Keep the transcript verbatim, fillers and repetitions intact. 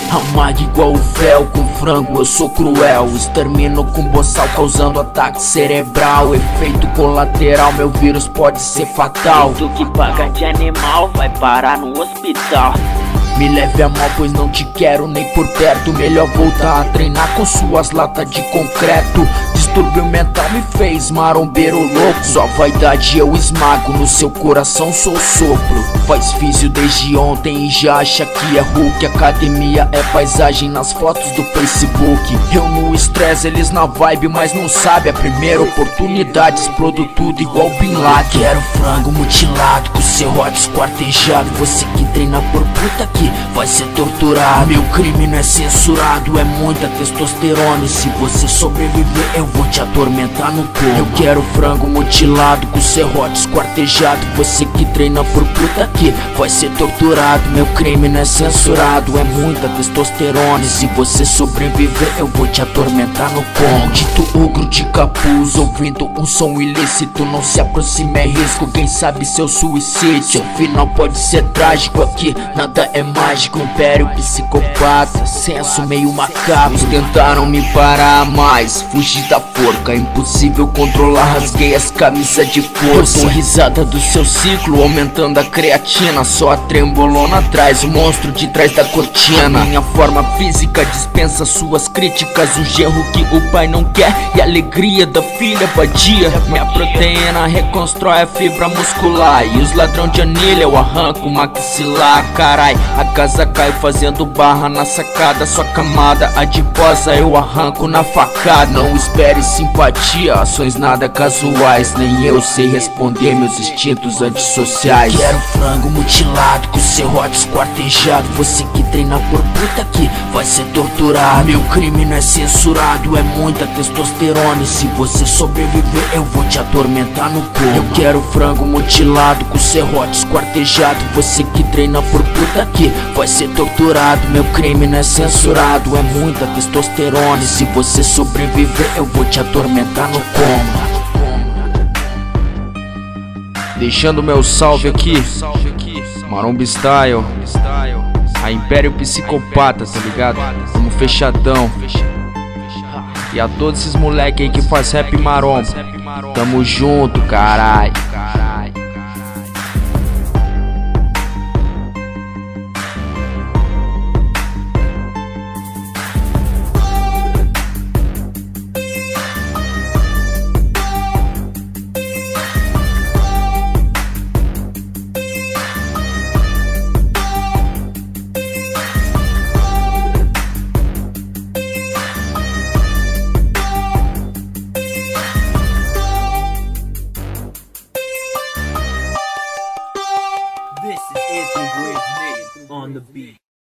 Amarga igual o fel, com frango eu sou cruel. Extermino com boçal, causando ataque cerebral. Efeito colateral, meu vírus pode ser fatal. Tu que paga de animal vai parar no hospital. Me leve a mal, pois não te quero nem por perto. Melhor voltar a treinar com suas latas de concreto. Distúrbio mental me fez marombeiro louco. Sua vaidade eu esmago, no seu coração sou sopro. Faz físio desde ontem e já acha que é Hulk. Academia é paisagem nas fotos do Facebook. Eu no estresse, eles na vibe, mas não sabe. A primeira oportunidade explodo tudo igual Bin Laden. Quero frango mutilado, com seu ódio esquartejado. Você que treina por puta aqui vai ser torturado. Meu crime não é censurado, é muita testosterona. E se você sobreviver eu vou te atormentar no corpo. Eu quero frango mutilado, com serrote esquartejado. Você que treina por puta aqui vai ser torturado. Meu crime não é censurado, é muita testosterona. E se você sobreviver eu vou te atormentar no corpo. Maldito ogro de capuz, ouvindo um som ilícito. Não se aproxime, é risco, quem sabe seu suicídio. O final pode ser trágico, aqui nada é mágico. Império psicopata, senso meio macabro. Tentaram me parar, mas fugi da forca. Impossível controlar, rasguei as camisas de força. Eu tô risada do seu ciclo, aumentando a creatina. Só a trembolona atrás, o monstro de trás da cortina. A minha forma física dispensa suas críticas. O genro que o pai não quer e a alegria da filha vadia. Minha proteína reconstrói a fibra muscular. E os ladrão de anilha eu arranco o maxilar. Carai, a casa cai fazendo barra na sacada. Sua camada adiposa eu arranco na facada. Não espere simpatia, ações nada casuais. Nem eu sei responder meus instintos antissociais. Quero frango mutilado, com serrote esquartejado. Você que treina por puta aqui vai ser torturado. Meu crime não é censurado, é muita testosterona. E se você sobreviver eu vou te atormentar no corpo. Eu quero frango mutilado, com serrote esquartejado. Você que treina por puta aqui vai ser torturado. Meu crime não é censurado, é muita testosterona. E se você sobreviver eu vou te atormentar no coma. Deixando meu salve aqui, Maromba Style, a Império Psicopata, tá ligado? Tamo fechadão. E a todos esses moleque aí que faz rap maromba, tamo junto, carai.